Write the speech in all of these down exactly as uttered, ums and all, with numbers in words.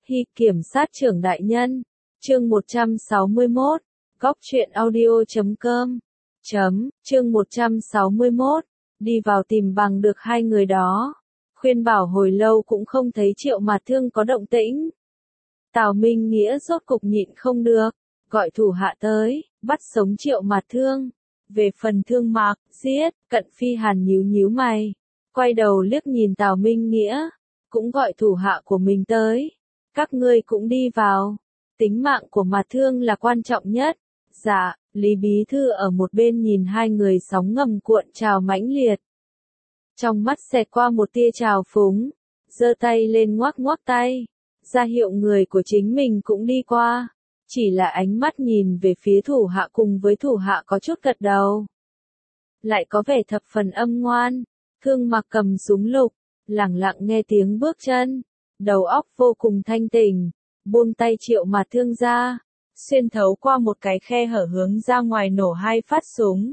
Hi kiểm sát trưởng đại nhân. Chương một trăm sáu mươi mốt. Góc truyện audio chấm com. Chấm, chương một trăm sáu mươi mốt. Đi vào tìm bằng được hai người đó. Khuyên bảo hồi lâu cũng không thấy Triệu Mạt Thương có động tĩnh. Tào Minh Nghĩa rốt cục nhịn không được, gọi thủ hạ tới, bắt sống Triệu Mạt Thương. Về phần Thương Mạc, giết, Cận Phi Hàn nhíu nhíu mày, quay đầu liếc nhìn Tào Minh Nghĩa, cũng gọi thủ hạ của mình tới. Các ngươi cũng đi vào, tính mạng của Mạt Thương là quan trọng nhất. Dạ, Lý Bí Thư ở một bên nhìn hai người sóng ngầm cuộn trào mãnh liệt. Trong mắt xẹt qua một tia trào phúng, giơ tay lên ngoắc ngoắc tay, ra hiệu người của chính mình cũng đi qua. Chỉ là ánh mắt nhìn về phía thủ hạ cùng với thủ hạ có chút gật đầu. Lại có vẻ thập phần âm ngoan. Thương Mặc cầm súng lục, lẳng lặng nghe tiếng bước chân, đầu óc vô cùng thanh tỉnh, buông tay Triệu Mạt Thương ra, xuyên thấu qua một cái khe hở hướng ra ngoài nổ hai phát súng.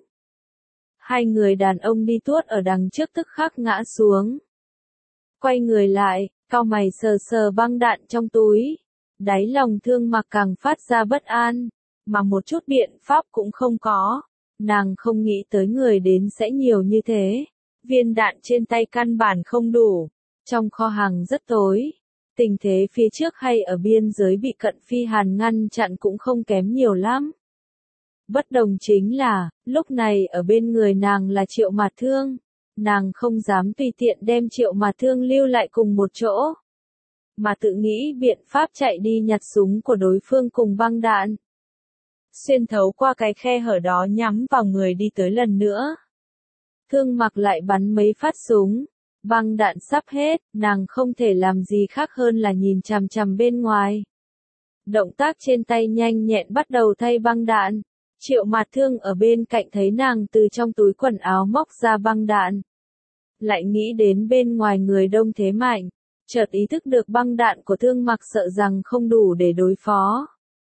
Hai người đàn ông đi tuốt ở đằng trước tức khắc ngã xuống. Quay người lại, cau mày sờ sờ băng đạn trong túi. Đáy lòng Thương Mặc càng phát ra bất an, mà một chút biện pháp cũng không có. Nàng không nghĩ tới người đến sẽ nhiều như thế. Viên đạn trên tay căn bản không đủ. Trong kho hàng rất tối. Tình thế phía trước hay ở biên giới bị Cận Phi Hàn ngăn chặn cũng không kém nhiều lắm. Bất đồng chính là, lúc này ở bên người nàng là Triệu Mạt Thương. Nàng không dám tùy tiện đem Triệu Mạt Thương lưu lại cùng một chỗ, mà tự nghĩ biện pháp chạy đi nhặt súng của đối phương cùng băng đạn. Xuyên thấu qua cái khe hở đó nhắm vào người đi tới lần nữa. Thương Mặc lại bắn mấy phát súng, băng đạn sắp hết, nàng không thể làm gì khác hơn là nhìn chằm chằm bên ngoài. Động tác trên tay nhanh nhẹn bắt đầu thay băng đạn. Triệu Mạt Thương ở bên cạnh thấy nàng từ trong túi quần áo móc ra băng đạn. Lại nghĩ đến bên ngoài người đông thế mạnh, chợt ý thức được băng đạn của Thương Mặc sợ rằng không đủ để đối phó.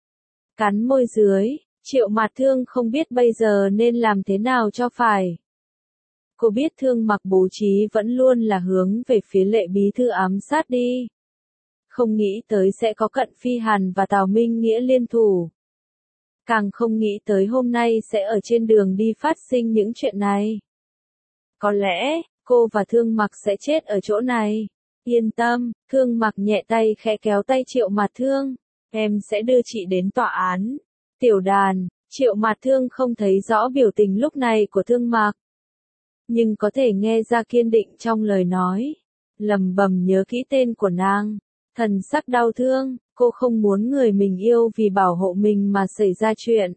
Cắn môi dưới, Triệu Mạt Thương không biết bây giờ nên làm thế nào cho phải. Cô biết Thương Mặc bố trí vẫn luôn là hướng về phía Lệ Bí Thư ám sát đi. Không nghĩ tới sẽ có Cận Phi Hàn và Tào Minh Nghĩa liên thủ. Càng không nghĩ tới hôm nay sẽ ở trên đường đi phát sinh những chuyện này. Có lẽ, cô và Thương Mặc sẽ chết ở chỗ này. Yên tâm, Thương Mặc nhẹ tay khẽ kéo tay Triệu Mạt Thương. Em sẽ đưa chị đến tòa án. Tiểu Đàn, Triệu Mạt Thương không thấy rõ biểu tình lúc này của Thương Mặc, nhưng có thể nghe ra kiên định trong lời nói. Lầm bầm nhớ kỹ tên của nàng. Thần sắc đau thương, cô không muốn người mình yêu vì bảo hộ mình mà xảy ra chuyện.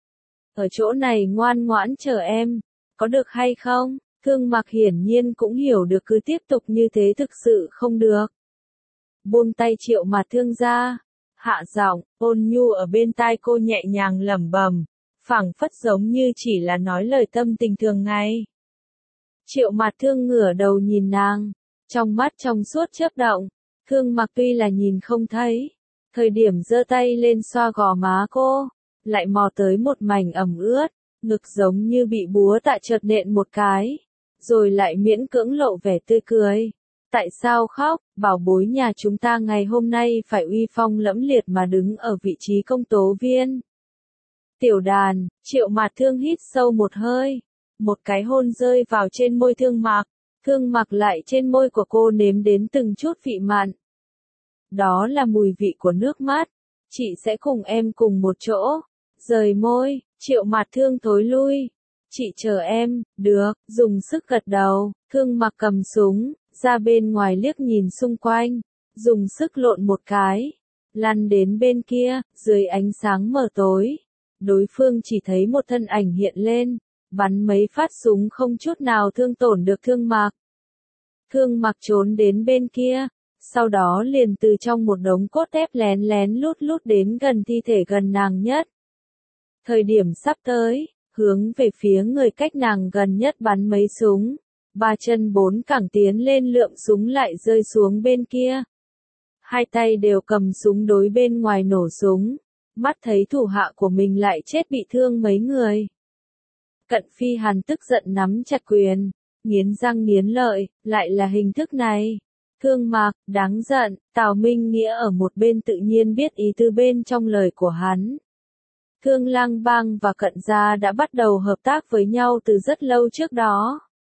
Ở chỗ này ngoan ngoãn chờ em, có được hay không? Thương Mặc hiển nhiên cũng hiểu được cứ tiếp tục như thế thực sự không được. Buông tay Triệu Mạt Thương ra, hạ giọng, ôn nhu ở bên tai cô nhẹ nhàng lẩm bẩm, phảng phất giống như chỉ là nói lời tâm tình thường ngày. Triệu Mạt Thương ngửa đầu nhìn nàng, trong mắt trong suốt chớp động. Thương Mặc tuy là nhìn không thấy, thời điểm giơ tay lên xoa gò má cô, lại mò tới một mảnh ẩm ướt, ngực giống như bị búa tạ chợt nện một cái, rồi lại miễn cưỡng lộ vẻ tươi cười. Tại sao khóc? Bảo bối nhà chúng ta ngày hôm nay phải uy phong lẫm liệt mà đứng ở vị trí công tố viên. Tiểu Đàn, Triệu Mạt Thương hít sâu một hơi, một cái hôn rơi vào trên môi Thương Mặc. Thương Mặc lại trên môi của cô nếm đến từng chút vị mặn. Đó là mùi vị của nước mắt. Chị sẽ cùng em cùng một chỗ. Rời môi, Triệu Mạt Thương thối lui. Chị chờ em, được, dùng sức gật đầu. Thương Mặc cầm súng, ra bên ngoài liếc nhìn xung quanh, dùng sức lộn một cái, lăn đến bên kia, dưới ánh sáng mờ tối. Đối phương chỉ thấy một thân ảnh hiện lên, bắn mấy phát súng không chút nào thương tổn được Thương Mặc. Thương Mặc trốn đến bên kia, sau đó liền từ trong một đống cốt thép lén lén lút lút đến gần thi thể gần nàng nhất. Thời điểm sắp tới, hướng về phía người cách nàng gần nhất bắn mấy súng, ba chân bốn cẳng tiến lên lượm súng lại rơi xuống bên kia. Hai tay đều cầm súng đối bên ngoài nổ súng, mắt thấy thủ hạ của mình lại chết bị thương mấy người. Cận Phi Hàn tức giận nắm chặt quyền, nghiến răng nghiến lợi, lại là hình thức này. Thương Mạc, đáng giận, Tào Minh Nghĩa ở một bên tự nhiên biết ý tứ bên trong lời của hắn. Thương Lang Bang và Cận Gia đã bắt đầu hợp tác với nhau từ rất lâu trước đó.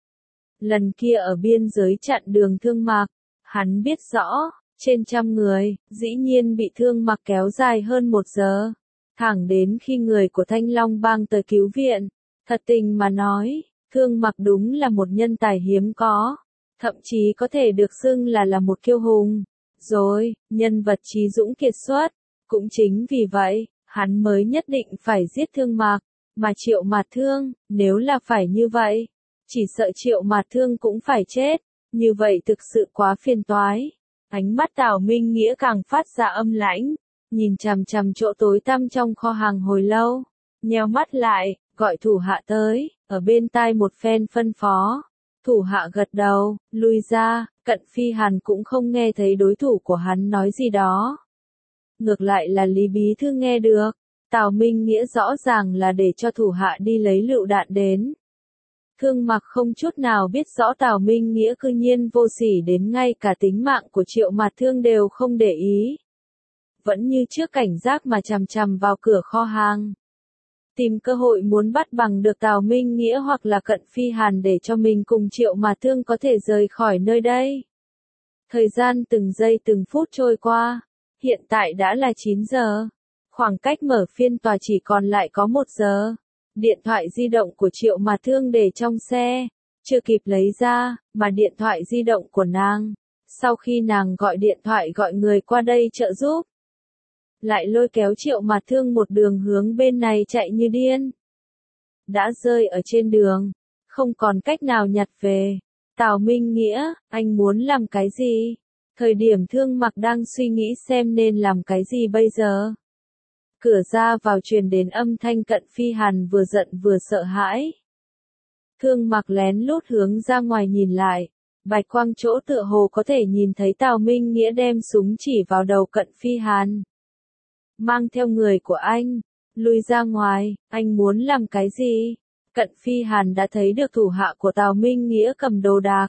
Lần kia ở biên giới chặn đường Thương Mạc, hắn biết rõ, trên trăm người, dĩ nhiên bị Thương Mạc kéo dài hơn một giờ. Thẳng đến khi người của Thanh Long Bang tới cứu viện, thật tình mà nói, Thương Mạc đúng là một nhân tài hiếm có, thậm chí có thể được xưng là là một kiêu hùng. Rồi, nhân vật trí dũng kiệt xuất, cũng chính vì vậy, hắn mới nhất định phải giết Thương Mạc, mà Triệu Mạt Thương, nếu là phải như vậy, chỉ sợ Triệu Mạt Thương cũng phải chết, như vậy thực sự quá phiền toái. Ánh mắt Tào Minh Nghĩa càng phát ra âm lãnh, nhìn chằm chằm chỗ tối tăm trong kho hàng hồi lâu, nheo mắt lại, gọi thủ hạ tới, ở bên tai một phen phân phó. Thủ hạ gật đầu, lui ra, Cận Phi Hàn cũng không nghe thấy đối thủ của hắn nói gì đó. Ngược lại là Lý Bí Thư nghe được, Tào Minh Nghĩa rõ ràng là để cho thủ hạ đi lấy lựu đạn đến. Thương Mạc không chút nào biết rõ Tào Minh Nghĩa cư nhiên vô sỉ đến ngay cả tính mạng của Triệu Mạt Thương đều không để ý. Vẫn như trước cảnh giác mà chằm chằm vào cửa kho hàng. Tìm cơ hội muốn bắt bằng được Tào Minh Nghĩa hoặc là Cận Phi Hàn để cho mình cùng Triệu Mạt Thương có thể rời khỏi nơi đây. Thời gian từng giây từng phút trôi qua, hiện tại đã là chín giờ. Khoảng cách mở phiên tòa chỉ còn lại có một giờ. Điện thoại di động của Triệu Mạt Thương để trong xe, chưa kịp lấy ra, mà điện thoại di động của nàng, sau khi nàng gọi điện thoại gọi người qua đây trợ giúp, lại lôi kéo Triệu Mạt Thương một đường hướng bên này chạy như điên. Đã rơi ở trên đường, không còn cách nào nhặt về. Tào Minh Nghĩa, anh muốn làm cái gì? Thời điểm Thương Mạc đang suy nghĩ xem nên làm cái gì bây giờ. Cửa ra vào truyền đến âm thanh Cận Phi Hàn vừa giận vừa sợ hãi. Thương Mạc lén lút hướng ra ngoài nhìn lại, bạch quang chỗ tựa hồ có thể nhìn thấy Tào Minh Nghĩa đem súng chỉ vào đầu Cận Phi Hàn. Mang theo người của anh, lui ra ngoài, anh muốn làm cái gì? Cận Phi Hàn đã thấy được thủ hạ của Tào Minh Nghĩa cầm đồ đạc.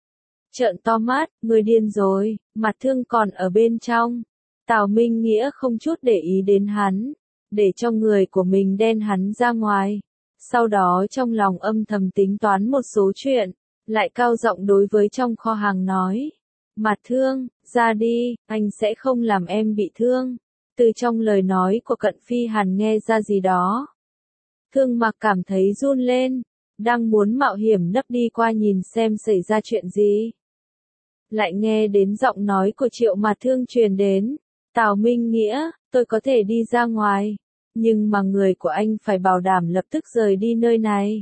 Trợn to mắt, người điên rồi, Mặt Thương còn ở bên trong. Tào Minh Nghĩa không chút để ý đến hắn, để cho người của mình đen hắn ra ngoài. Sau đó trong lòng âm thầm tính toán một số chuyện, lại cao giọng đối với trong kho hàng nói. Mặt Thương, ra đi, anh sẽ không làm em bị thương. Từ trong lời nói của Cận Phi Hàn nghe ra gì đó. Thương Mạc cảm thấy run lên, đang muốn mạo hiểm nấp đi qua nhìn xem xảy ra chuyện gì. Lại nghe đến giọng nói của Triệu Mạt Thương truyền đến. Tào Minh Nghĩa, tôi có thể đi ra ngoài, nhưng mà người của anh phải bảo đảm lập tức rời đi nơi này.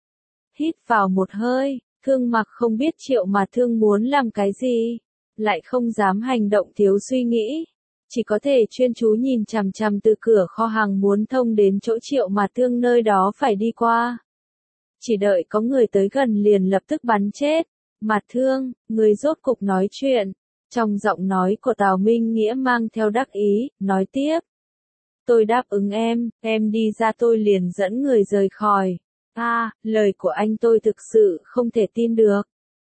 Hít vào một hơi, Thương Mạc không biết Triệu Mạt Thương muốn làm cái gì, lại không dám hành động thiếu suy nghĩ, chỉ có thể chuyên chú nhìn chằm chằm từ cửa kho hàng muốn thông đến chỗ Triệu Mạt Thương nơi đó phải đi qua. Chỉ đợi có người tới gần liền lập tức bắn chết. Mạt Thương, người rốt cục nói chuyện. Trong giọng nói của Tào Minh Nghĩa mang theo đắc ý, nói tiếp. Tôi đáp ứng em, em đi ra tôi liền dẫn người rời khỏi. A, à, lời của anh tôi thực sự không thể tin được.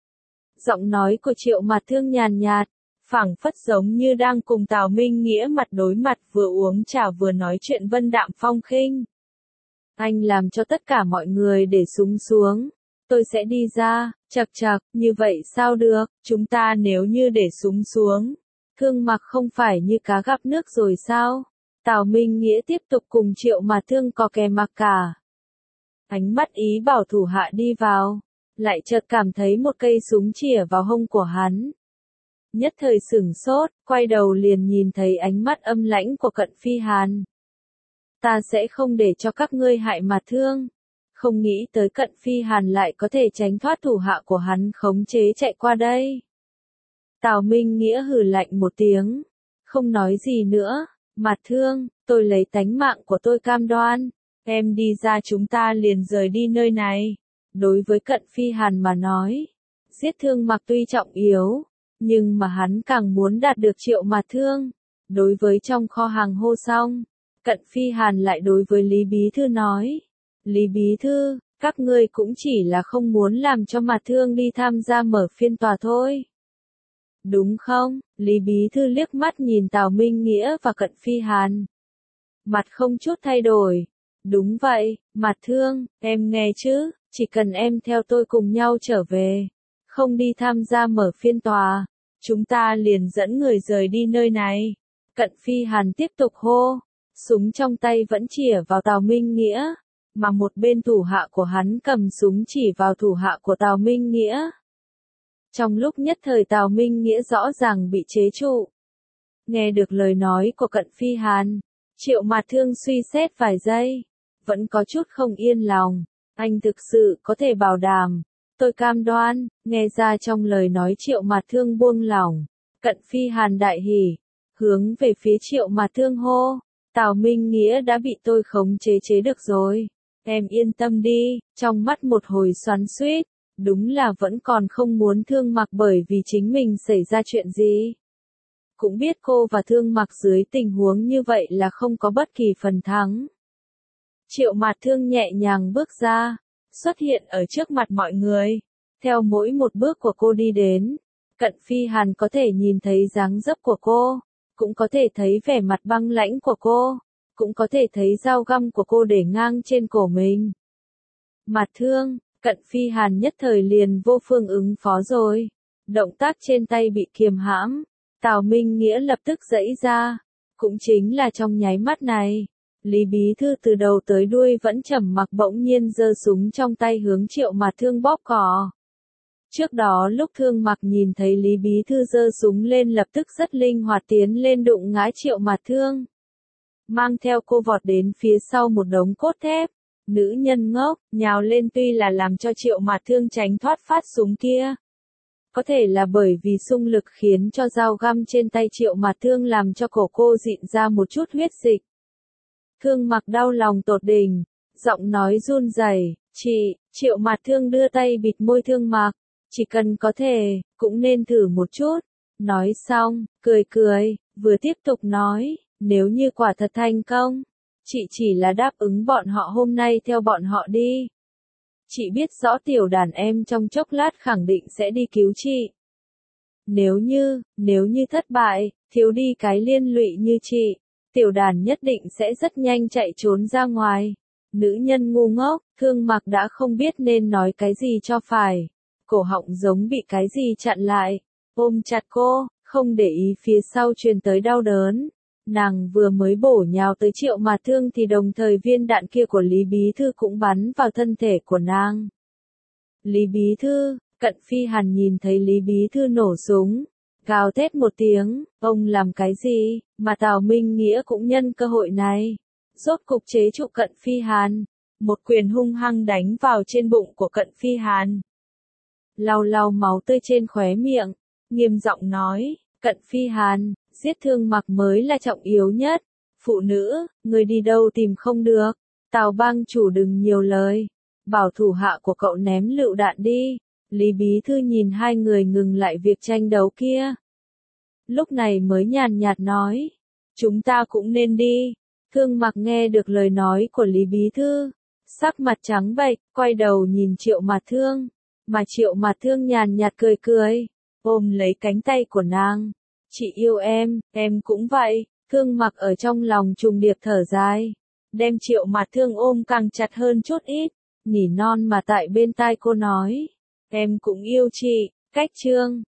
Giọng nói của Triệu Mạt Thương nhàn nhạt, phảng phất giống như đang cùng Tào Minh Nghĩa mặt đối mặt vừa uống trà vừa nói chuyện vân đạm phong khinh. Anh làm cho tất cả mọi người để súng xuống. Tôi sẽ đi ra, chật chật, như vậy sao được, chúng ta nếu như để súng xuống. Thương Mạc không phải như cá gặp nước rồi sao? Tào Minh Nghĩa tiếp tục cùng Triệu Mạt Thương có kè mặc cả. Ánh mắt ý bảo thủ hạ đi vào, lại chợt cảm thấy một cây súng chĩa vào hông của hắn. Nhất thời sửng sốt, quay đầu liền nhìn thấy ánh mắt âm lãnh của Cận Phi Hàn. Ta sẽ không để cho các ngươi hại Mạt Thương. Không nghĩ tới Cận Phi Hàn lại có thể tránh thoát thủ hạ của hắn khống chế chạy qua đây. Tào Minh Nghĩa hừ lạnh một tiếng, không nói gì nữa. Mạt Thương, tôi lấy tánh mạng của tôi cam đoan, em đi ra chúng ta liền rời đi nơi này. Đối với Cận Phi Hàn mà nói, giết Thương Mạc tuy trọng yếu, nhưng mà hắn càng muốn đạt được Triệu Mạt Thương. Đối với trong kho hàng hô xong, Cận Phi Hàn lại đối với Lý Bí Thư nói. Lý Bí Thư, các ngươi cũng chỉ là không muốn làm cho Mạt Thương đi tham gia mở phiên tòa thôi. đúng không? Lý Bí Thư liếc mắt nhìn Tào Minh Nghĩa và Cận Phi Hàn. Mặt không chút thay đổi. Đúng vậy, Mạt Thương, em nghe chứ, chỉ cần em theo tôi cùng nhau trở về, không đi tham gia mở phiên tòa, chúng ta liền dẫn người rời đi nơi này. Cận Phi Hàn tiếp tục hô, súng trong tay vẫn chĩa vào Tào Minh Nghĩa, mà một bên thủ hạ của hắn cầm súng chỉ vào thủ hạ của Tào Minh Nghĩa. Trong lúc nhất thời Tào Minh Nghĩa rõ ràng bị chế trụ. Nghe được lời nói của Cận Phi Hàn, Triệu Mạt Thương suy xét vài giây, vẫn có chút không yên lòng. Anh thực sự có thể bảo đảm, tôi cam đoan, nghe ra trong lời nói Triệu Mạt Thương buông lỏng. Cận Phi Hàn đại hỉ, hướng về phía Triệu Mạt Thương hô, Tào Minh Nghĩa đã bị tôi khống chế chế được rồi. Em yên tâm đi, trong mắt một hồi xoắn xuýt, đúng là vẫn còn không muốn Thương Mặc bởi vì chính mình xảy ra chuyện gì. Cũng biết cô và Thương Mặc dưới tình huống như vậy là không có bất kỳ phần thắng. Triệu Mạt Thương nhẹ nhàng bước ra, xuất hiện ở trước mặt mọi người. Theo mỗi một bước của cô đi đến, Cận Phi Hàn có thể nhìn thấy dáng dấp của cô, cũng có thể thấy vẻ mặt băng lãnh của cô, cũng có thể thấy dao găm của cô để ngang trên cổ mình. Mạt Thương, Cận Phi Hàn nhất thời liền vô phương ứng phó rồi. Động tác trên tay bị kiềm hãm, Tào Minh Nghĩa lập tức giãy ra. Cũng chính là trong nháy mắt này, Lý Bí Thư từ đầu tới đuôi vẫn trầm mặc bỗng nhiên giơ súng trong tay hướng Triệu Mạt Thương bóp cò. Trước đó lúc Thương Mặc nhìn thấy Lý Bí Thư giơ súng lên lập tức rất linh hoạt tiến lên đụng ngã Triệu Mạt Thương. Mang theo cô vọt đến phía sau một đống cốt thép. Nữ nhân ngốc, nhào lên tuy là làm cho Triệu Mạt Thương tránh thoát phát súng kia. Có thể là bởi vì xung lực khiến cho dao găm trên tay Triệu Mạt Thương làm cho cổ cô dịn ra một chút huyết dịch. Thương Mặc đau lòng tột đỉnh, giọng nói run rẩy, chị, Triệu Mạt Thương đưa tay bịt môi Thương Mặc, chỉ cần có thể, cũng nên thử một chút. Nói xong, cười cười, vừa tiếp tục nói, nếu như quả thật thành công, chị chỉ là đáp ứng bọn họ hôm nay theo bọn họ đi. Chị biết rõ tiểu đàn em trong chốc lát khẳng định sẽ đi cứu chị. Nếu như, nếu như thất bại, thiếu đi cái liên lụy như chị, tiểu đàn nhất định sẽ rất nhanh chạy trốn ra ngoài. Nữ nhân ngu ngốc, Thương Mặc đã không biết nên nói cái gì cho phải. Cổ họng giống bị cái gì chặn lại, ôm chặt cô, không để ý phía sau truyền tới đau đớn. Nàng vừa mới bổ nhào tới Triệu Mạt Thương thì đồng thời viên đạn kia của Lý Bí Thư cũng bắn vào thân thể của nàng. Lý Bí Thư, Cận Phi Hàn nhìn thấy Lý Bí Thư nổ súng, gào thét một tiếng, ông làm cái gì, mà Tào Minh Nghĩa cũng nhân cơ hội này. Rốt cục chế trụ Cận Phi Hàn, một quyền hung hăng đánh vào trên bụng của Cận Phi Hàn. Lau lau máu tươi trên khóe miệng, nghiêm giọng nói, Cận Phi Hàn, giết Thương Mặc mới là trọng yếu nhất. Phụ nữ, người đi đâu tìm không được. Tào bang chủ đừng nhiều lời. Bảo thủ hạ của cậu ném lựu đạn đi. Lý Bí Thư nhìn hai người ngừng lại việc tranh đấu kia. Lúc này mới nhàn nhạt nói. Chúng ta cũng nên đi. Thương Mặc nghe được lời nói của Lý Bí Thư. Sắc mặt trắng bệch, quay đầu nhìn Triệu Mạt Thương. Mà Triệu Mạt Thương nhàn nhạt cười cười. Ôm lấy cánh tay của nàng. Chị yêu em, em cũng vậy. Thương Mặc ở trong lòng trùng điệp thở dài. Đem Triệu Mạt Thương ôm càng chặt hơn chút ít. Nỉ non mà tại bên tai cô nói. Em cũng yêu chị. Cách chương.